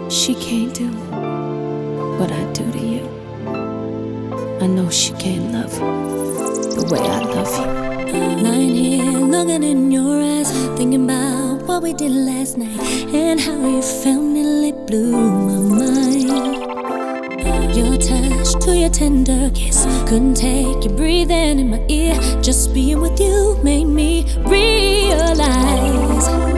She can't do what I do to you. I know she can't love the way I love you. Lying here, looking in your eyes, thinking about what we did last night and how you felt nearly blew my mind. Your touch to your tender kiss, couldn't take you breathing in my ear. Just being with you made me realize